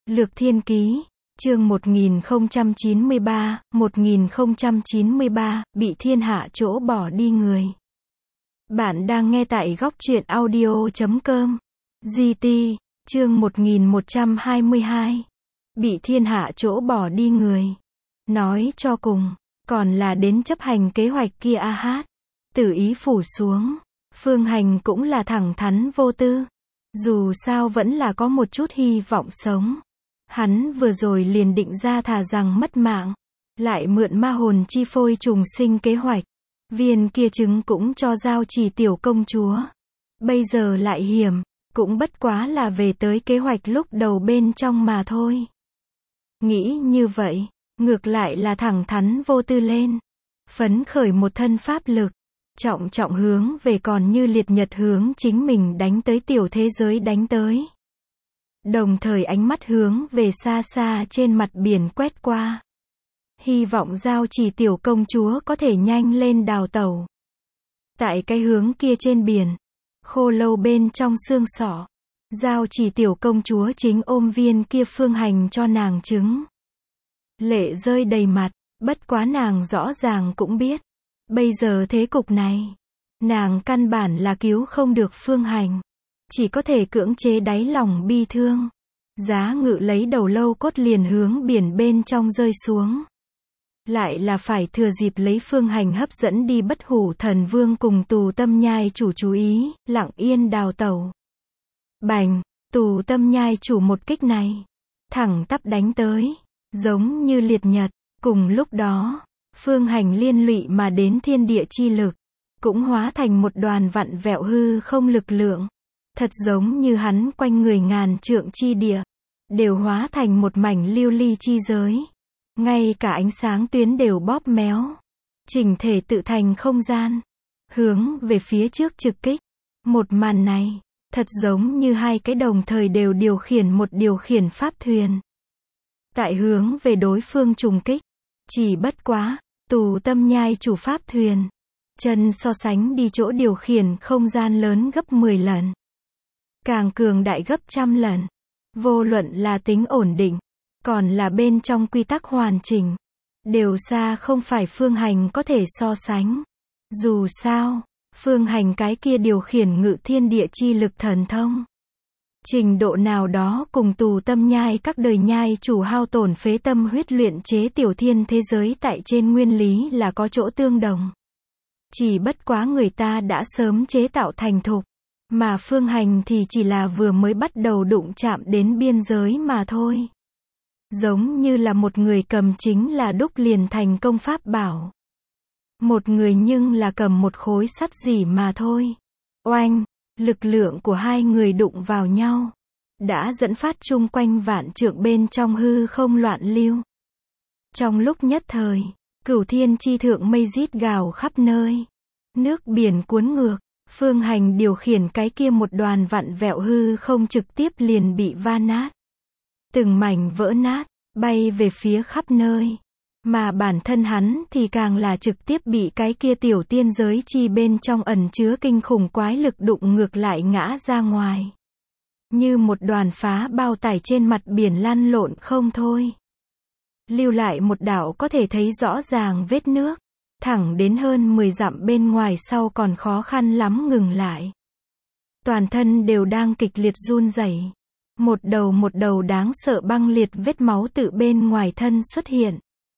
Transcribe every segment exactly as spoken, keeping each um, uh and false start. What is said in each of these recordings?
Lược Thiên Ký, chương một nghìn không trăm chín mươi ba, một nghìn không trăm chín mươi ba, bị thiên hạ chỗ bỏ đi người. Bạn đang nghe tại góc truyện audio chấm com. giê tê, chương một nghìn một trăm hai mươi hai. Bị thiên hạ chỗ bỏ đi người. Nói cho cùng, còn là đến chấp hành kế hoạch kia a hát. Tử ý phủ xuống, Phương Hành cũng là thẳng thắn vô tư. Dù sao vẫn là có một chút hy vọng sống. Hắn vừa rồi liền định ra thà rằng mất mạng, lại mượn ma hồn chi phôi trùng sinh kế hoạch. Viên kia trứng cũng cho giao Chỉ tiểu công chúa. Bây giờ lại hiểm, cũng bất quá là về tới kế hoạch lúc đầu bên trong mà thôi. Nghĩ như vậy, ngược lại là thẳng thắn vô tư lên. Phấn khởi một thân pháp lực, trọng trọng hướng về còn như liệt nhật hướng chính mình đánh tới tiểu thế giới đánh tới. Đồng thời ánh mắt hướng về xa xa trên mặt biển quét qua. Hy vọng giao Chỉ tiểu công chúa có thể nhanh lên đào tẩu. Tại cái hướng kia trên biển, khô lâu bên trong xương sọ, giao Chỉ tiểu công chúa chính ôm viên kia Phương Hành cho nàng trứng. Lệ rơi đầy mặt, bất quá nàng rõ ràng cũng biết. Bây giờ thế cục này, nàng căn bản là cứu không được Phương Hành. Chỉ có thể cưỡng chế đáy lòng bi thương. Giá ngự lấy đầu lâu cốt liền hướng biển bên trong rơi xuống. Lại là phải thừa dịp lấy Phương Hành hấp dẫn đi Bất Hủ Thần Vương cùng Tù Tâm Nhai chủ chú ý, lặng yên đào tẩu. Bành, Tù Tâm Nhai chủ một kích này, thẳng tắp đánh tới, giống như liệt nhật. Cùng lúc đó, Phương Hành liên lụy mà đến thiên địa chi lực, cũng hóa thành một đoàn vặn vẹo hư không lực lượng. Thật giống như hắn quanh người ngàn trượng chi địa, đều hóa thành một mảnh lưu ly chi giới. Ngay cả ánh sáng tuyến đều bóp méo, chỉnh thể tự thành không gian, hướng về phía trước trực kích. Một màn này, thật giống như hai cái đồng thời đều điều khiển một điều khiển pháp thuyền. Tại hướng về đối phương trùng kích, chỉ bất quá, Tù Tâm Nhai chủ pháp thuyền, chân so sánh đi chỗ điều khiển không gian lớn gấp mười lần. Càng cường đại gấp trăm lần. Vô luận là tính ổn định, còn là bên trong quy tắc hoàn chỉnh, đều xa không phải Phương Hành có thể so sánh. Dù sao, Phương Hành cái kia điều khiển ngự thiên địa chi lực thần thông, trình độ nào đó cùng Tù Tâm Nhai các đời nhai chủ hao tổn phế tâm huyết luyện chế tiểu thiên thế giới tại trên nguyên lý là có chỗ tương đồng. Chỉ bất quá người ta đã sớm chế tạo thành thục. Mà Phương Hành thì chỉ là vừa mới bắt đầu đụng chạm đến biên giới mà thôi. Giống như là một người cầm chính là đúc liền thành công pháp bảo. Một người nhưng là cầm một khối sắt gì mà thôi. Oanh, lực lượng của hai người đụng vào nhau, đã dẫn phát chung quanh vạn trượng bên trong hư không loạn lưu. Trong lúc nhất thời, cửu thiên chi thượng mây rít gào khắp nơi. Nước biển cuốn ngược. Phương Hành điều khiển cái kia một đoàn vặn vẹo hư không trực tiếp liền bị va nát. Từng mảnh vỡ nát, bay về phía khắp nơi. Mà bản thân hắn thì càng là trực tiếp bị cái kia tiểu tiên giới chi bên trong ẩn chứa kinh khủng quái lực đụng ngược lại ngã ra ngoài. Như một đoàn phá bao tải trên mặt biển lăn lộn không thôi. Lưu lại một đạo có thể thấy rõ ràng vết nước. Thẳng đến hơn mười dặm bên ngoài sau còn khó khăn lắm ngừng lại. Toàn thân đều đang kịch liệt run rẩy. Một đầu một đầu đáng sợ băng liệt vết máu tự bên ngoài thân xuất hiện.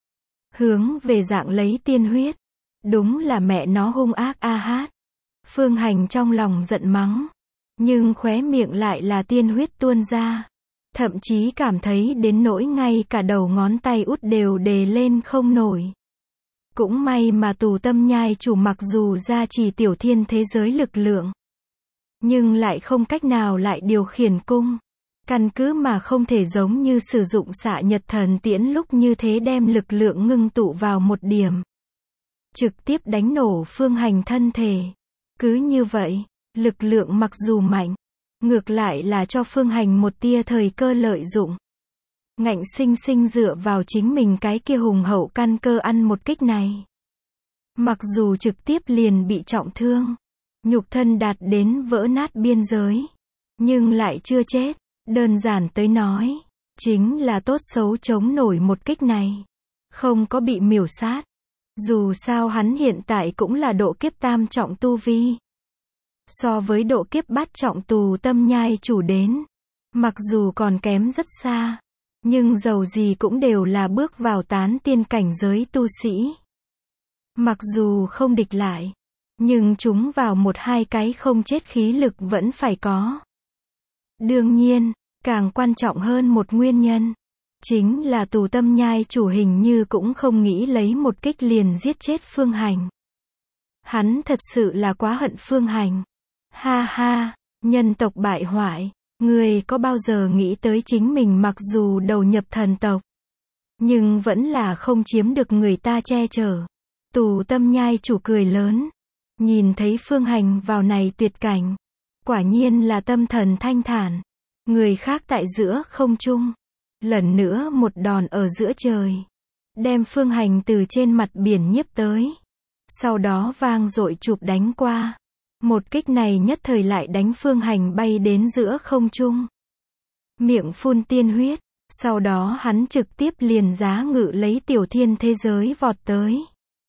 Hướng về dạng lấy tiên huyết. Đúng là mẹ nó hung ác a hát. Phương Hành trong lòng giận mắng. Nhưng khóe miệng lại là tiên huyết tuôn ra. Thậm chí cảm thấy đến nỗi ngay cả đầu ngón tay út đều đề lên không nổi. Cũng may mà Tù Tâm Nhai chủ mặc dù ra chỉ tiểu thiên thế giới lực lượng, nhưng lại không cách nào lại điều khiển cung. Căn cứ mà không thể giống như sử dụng xạ nhật thần tiễn lúc như thế đem lực lượng ngưng tụ vào một điểm. Trực tiếp đánh nổ Phương Hành thân thể. Cứ như vậy, lực lượng mặc dù mạnh, ngược lại là cho Phương Hành một tia thời cơ lợi dụng. Ngạnh sinh sinh dựa vào chính mình cái kia hùng hậu căn cơ ăn một kích này. Mặc dù trực tiếp liền bị trọng thương, nhục thân đạt đến vỡ nát biên giới, nhưng lại chưa chết. Đơn giản tới nói, chính là tốt xấu chống nổi một kích này. Không có bị miểu sát. Dù sao hắn hiện tại cũng là độ kiếp tam trọng tu vi. So với độ kiếp bát trọng Tù Tâm Nhai chủ đến, mặc dù còn kém rất xa, nhưng dầu gì cũng đều là bước vào tán tiên cảnh giới tu sĩ. Mặc dù không địch lại, nhưng chúng vào một hai cái không chết khí lực vẫn phải có. Đương nhiên, càng quan trọng hơn một nguyên nhân, chính là Tù Tâm Nhai chủ hình như cũng không nghĩ lấy một kích liền giết chết Phương Hành. Hắn thật sự là quá hận Phương Hành. Ha ha, nhân tộc bại hoại, người có bao giờ nghĩ tới chính mình mặc dù đầu nhập thần tộc, nhưng vẫn là không chiếm được người ta che chở. Tù Tâm Nhai chủ cười lớn, nhìn thấy Phương Hành vào này tuyệt cảnh, quả nhiên là tâm thần thanh thản. Người khác tại giữa không trung, lần nữa một đòn ở giữa trời, đem Phương Hành từ trên mặt biển nhiếp tới, sau đó vang dội chụp đánh qua. Một kích này nhất thời lại đánh Phương Hành bay đến giữa không trung, miệng phun tiên huyết, sau đó hắn trực tiếp liền giá ngự lấy tiểu thiên thế giới vọt tới,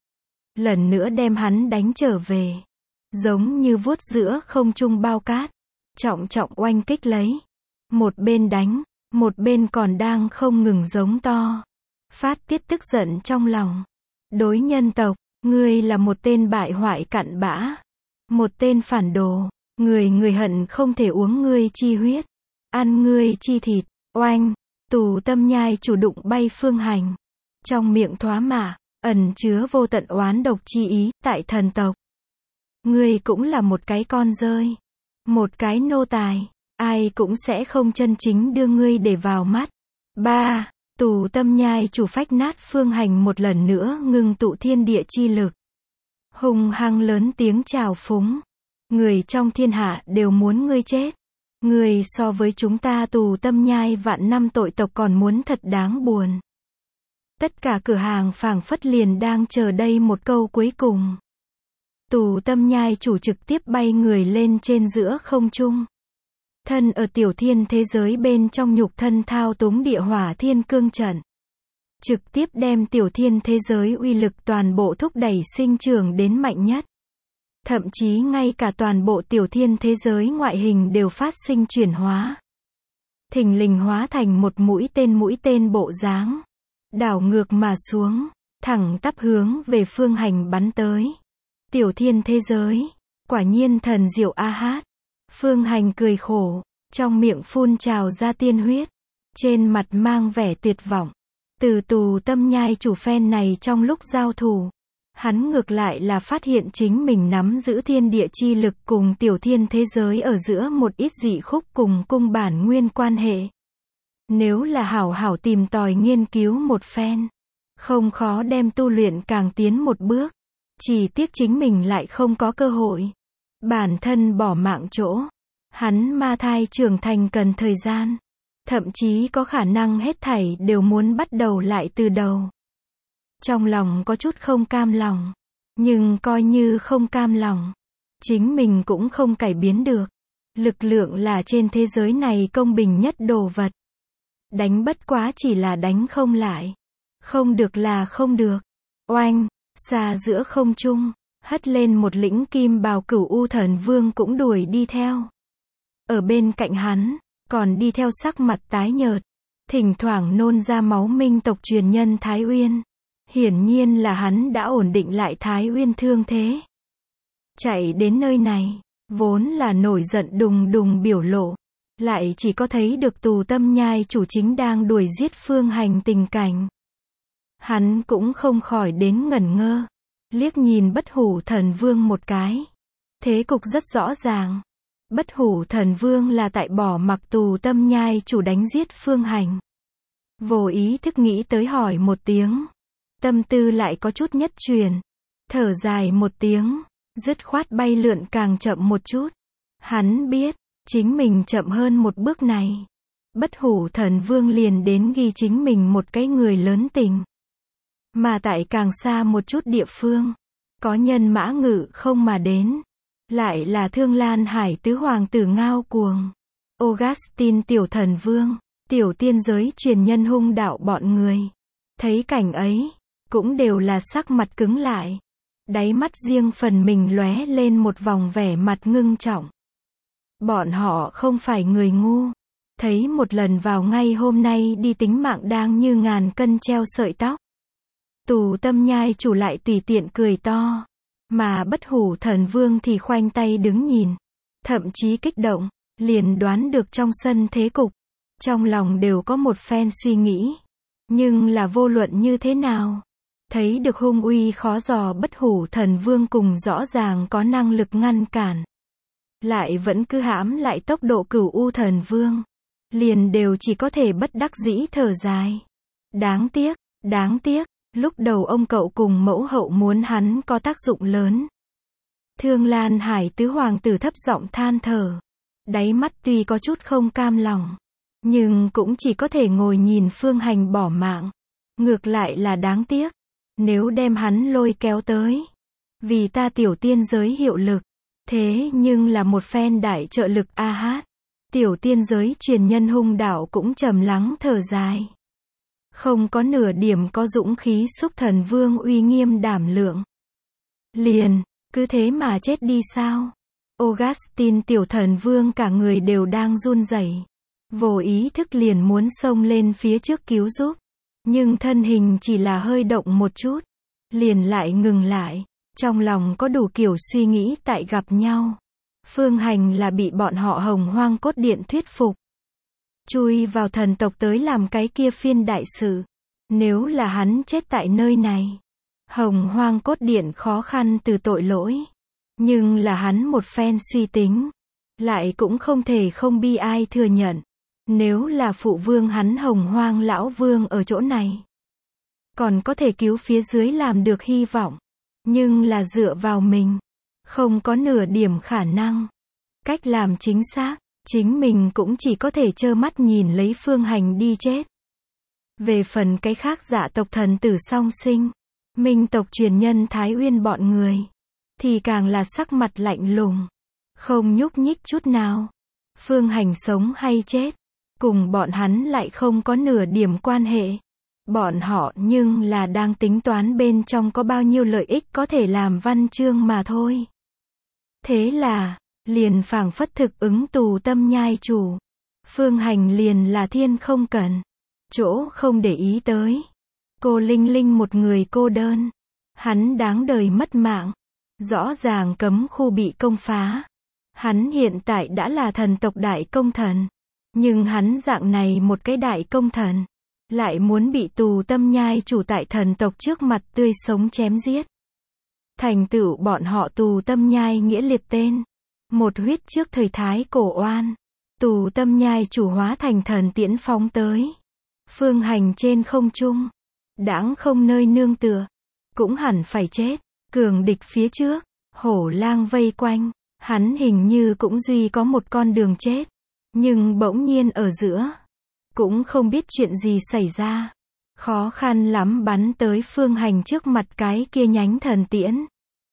lần nữa đem hắn đánh trở về, giống như vuốt giữa không trung bao cát, trọng trọng oanh kích lấy, một bên đánh, một bên còn đang không ngừng giống to, phát tiết tức giận trong lòng. Đối nhân tộc, ngươi là một tên bại hoại cặn bã, một tên phản đồ, người người hận không thể uống ngươi chi huyết, ăn ngươi chi thịt. Oanh, Tù Tâm Nhai chủ đụng bay Phương Hành, trong miệng thoá mạ ẩn chứa vô tận oán độc chi ý. Tại thần tộc, ngươi cũng là một cái con rơi, một cái nô tài, ai cũng sẽ không chân chính đưa ngươi để vào mắt. Ba, Tù Tâm Nhai chủ phách nát Phương Hành một lần nữa ngưng tụ thiên địa chi lực, hung hăng lớn tiếng chào phúng, người trong thiên hạ đều muốn ngươi chết, ngươi so với chúng ta Tù Tâm Nhai vạn năm tội tộc còn muốn thật đáng buồn. Tất cả cửa hàng phảng phất liền đang chờ đây một câu cuối cùng. Tù Tâm Nhai chủ trực tiếp bay người lên trên giữa không trung, thân ở tiểu thiên thế giới bên trong nhục thân thao túng địa hỏa thiên cương trận, trực tiếp đem tiểu thiên thế giới uy lực toàn bộ thúc đẩy sinh trưởng đến mạnh nhất. Thậm chí ngay cả toàn bộ tiểu thiên thế giới ngoại hình đều phát sinh chuyển hóa. Thình lình hóa thành một mũi tên mũi tên bộ dáng, đảo ngược mà xuống, thẳng tắp hướng về Phương Hành bắn tới. Tiểu thiên thế giới, quả nhiên thần diệu a hát. Phương Hành cười khổ, trong miệng phun trào ra tiên huyết, trên mặt mang vẻ tuyệt vọng. Từ Tù Tâm Nhai chủ phen này trong lúc giao thủ, hắn ngược lại là phát hiện chính mình nắm giữ thiên địa chi lực cùng tiểu thiên thế giới ở giữa một ít dị khúc cùng cung bản nguyên quan hệ. Nếu là hảo hảo tìm tòi nghiên cứu một phen, không khó đem tu luyện càng tiến một bước. Chỉ tiếc chính mình lại không có cơ hội. Bản thân bỏ mạng chỗ. Hắn ma thai trưởng thành cần thời gian. Thậm chí có khả năng hết thảy đều muốn bắt đầu lại từ đầu. Trong lòng có chút không cam lòng. Nhưng coi như không cam lòng, chính mình cũng không cải biến được. Lực lượng là trên thế giới này công bình nhất đồ vật. Đánh bất quá chỉ là đánh không lại. Không được là không được. Oanh, xa giữa không trung, hất lên một lĩnh kim bào Cửu U Thần Vương cũng đuổi đi theo. Ở bên cạnh hắn, còn đi theo sắc mặt tái nhợt, thỉnh thoảng nôn ra máu minh tộc truyền nhân Thái Uyên. Hiển nhiên là hắn đã ổn định lại Thái Uyên thương thế. Chạy đến nơi này, vốn là nổi giận đùng đùng biểu lộ, lại chỉ có thấy được Tù Tâm Nhai chủ chính đang đuổi giết Phương Hành tình cảnh. Hắn cũng không khỏi đến ngẩn ngơ, liếc nhìn Bất Hủ Thần Vương một cái. Thế cục rất rõ ràng. Bất Hủ Thần Vương là tại bỏ mặc Tù Tâm Nhai chủ đánh giết Phương Hành. Vô ý thức nghĩ tới hỏi một tiếng. Tâm tư lại có chút nhất truyền. Thở dài một tiếng, dứt khoát bay lượn càng chậm một chút. Hắn biết, chính mình chậm hơn một bước này, Bất Hủ Thần Vương liền đến ghi chính mình một cái người lớn tình. Mà tại càng xa một chút địa phương, có nhân mã ngự không mà đến. Lại là Thương Lan Hải tứ hoàng tử Ngao Cuồng, Augustin Tiểu Thần Vương, Tiểu tiên giới truyền nhân hung đạo bọn người. Thấy cảnh ấy, cũng đều là sắc mặt cứng lại. Đáy mắt riêng phần mình lóe lên một vòng vẻ mặt ngưng trọng. Bọn họ không phải người ngu. Thấy một lần vào ngay hôm nay đi tính mạng đang như ngàn cân treo sợi tóc. Tù Tâm Nhai chủ lại tùy tiện cười to. Mà Bất Hủ Thần Vương thì khoanh tay đứng nhìn. Thậm chí kích động, liền đoán được trong sân thế cục. Trong lòng đều có một phen suy nghĩ. Nhưng là vô luận như thế nào? Thấy được hung uy khó dò Bất Hủ Thần Vương cùng rõ ràng có năng lực ngăn cản. Lại vẫn cứ hãm lại tốc độ Cửu U Thần Vương. Liền đều chỉ có thể bất đắc dĩ thở dài. Đáng tiếc, đáng tiếc, lúc đầu ông cậu cùng mẫu hậu muốn hắn có tác dụng lớn. Thương Lan Hải tứ hoàng tử thấp giọng than thở. Đáy mắt tuy có chút không cam lòng. Nhưng cũng chỉ có thể ngồi nhìn Phương Hành bỏ mạng. Ngược lại là đáng tiếc. Nếu đem hắn lôi kéo tới. Vì ta tiểu tiên giới hiệu lực. Thế nhưng là một phen đại trợ lực a hát. Tiểu tiên giới truyền nhân hung đạo cũng trầm lắng thở dài. Không có nửa điểm có dũng khí xúc thần vương uy nghiêm đảm lượng. Liền, cứ thế mà chết đi sao? Augustine tiểu thần vương cả người đều đang run rẩy. Vô ý thức liền muốn xông lên phía trước cứu giúp. Nhưng thân hình chỉ là hơi động một chút. Liền lại ngừng lại. Trong lòng có đủ kiểu suy nghĩ tại gặp nhau. Phương Hành là bị bọn họ Hồng Hoang Cốt Điện thuyết phục. Chui vào thần tộc tới làm cái kia phiên đại sự. Nếu là hắn chết tại nơi này. Hồng Hoang Cốt Điện khó khăn từ tội lỗi. Nhưng là hắn một phen suy tính. Lại cũng không thể không bi ai thừa nhận. Nếu là phụ vương hắn Hồng Hoang Lão Vương ở chỗ này. Còn có thể cứu phía dưới làm được hy vọng. Nhưng là dựa vào mình. Không có nửa điểm khả năng. Cách làm chính xác. Chính mình cũng chỉ có thể trơ mắt nhìn lấy Phương Hành đi chết. Về phần cái khác dạ tộc thần tử song sinh. Minh tộc truyền nhân Thái Uyên bọn người. Thì càng là sắc mặt lạnh lùng. Không nhúc nhích chút nào. Phương Hành sống hay chết. Cùng bọn hắn lại không có nửa điểm quan hệ. Bọn họ nhưng là đang tính toán bên trong có bao nhiêu lợi ích có thể làm văn chương mà thôi. Thế là, liền phảng phất thực ứng Tù Tâm Nhai chủ. Phương Hành liền là thiên không cần. Chỗ không để ý tới. Cô Linh Linh một người cô đơn. Hắn đáng đời mất mạng. Rõ ràng cấm khu bị công phá. Hắn hiện tại đã là thần tộc đại công thần. Nhưng hắn dạng này một cái đại công thần. Lại muốn bị Tù Tâm Nhai chủ tại thần tộc trước mặt tươi sống chém giết. Thành tựu bọn họ Tù Tâm Nhai nghĩa liệt tên. Một huyết trước thời Thái Cổ oan. Tù Tâm Nhai chủ hóa thành thần tiễn phóng tới. Phương Hành trên không trung. Đãng không nơi nương tựa. Cũng hẳn phải chết. Cường địch phía trước. Hổ lang vây quanh. Hắn hình như cũng duy có một con đường chết. Nhưng bỗng nhiên ở giữa. Cũng không biết chuyện gì xảy ra. Khó khăn lắm bắn tới Phương Hành trước mặt cái kia nhánh thần tiễn.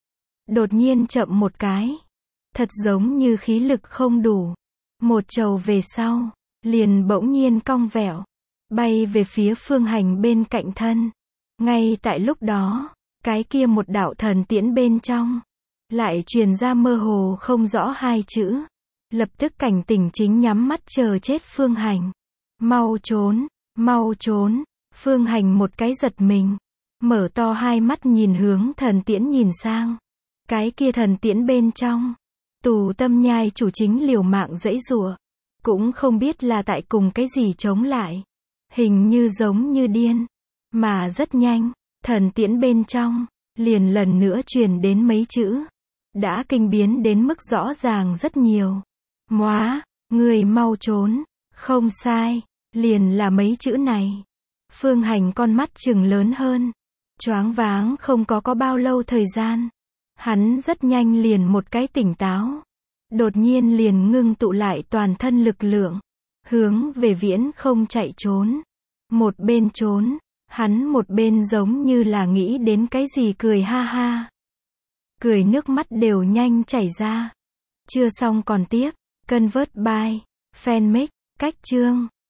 Đột nhiên chậm một cái. Thật giống như khí lực không đủ. Một trầu về sau. Liền bỗng nhiên cong vẹo. Bay về phía Phương Hành bên cạnh thân. Ngay tại lúc đó. Cái kia một đạo thần tiễn bên trong. Lại truyền ra mơ hồ không rõ hai chữ. Lập tức cảnh tỉnh chính nhắm mắt chờ chết Phương Hành. Mau trốn, mau trốn. Phương Hành một cái giật mình. Mở to hai mắt nhìn hướng thần tiễn nhìn sang. Cái kia thần tiễn bên trong. Tù Tâm Nhai chủ chính liều mạng giãy giụa. Cũng không biết là tại cùng cái gì chống lại. Hình như giống như điên. Mà rất nhanh. Thần tiễn bên trong. Liền lần nữa truyền đến mấy chữ. Đã kinh biến đến mức rõ ràng rất nhiều. Móa, người mau trốn. Không sai. Liền là mấy chữ này. Phương Hành con mắt trừng lớn hơn. Choáng váng không có có bao lâu thời gian. Hắn rất nhanh liền một cái tỉnh táo. Đột nhiên liền ngưng tụ lại toàn thân lực lượng. Hướng về viễn không chạy trốn. Một bên trốn. Hắn một bên giống như là nghĩ đến cái gì cười ha ha. Cười nước mắt đều nhanh chảy ra. Chưa xong còn tiếp. Convert by Fanmake. Cách chương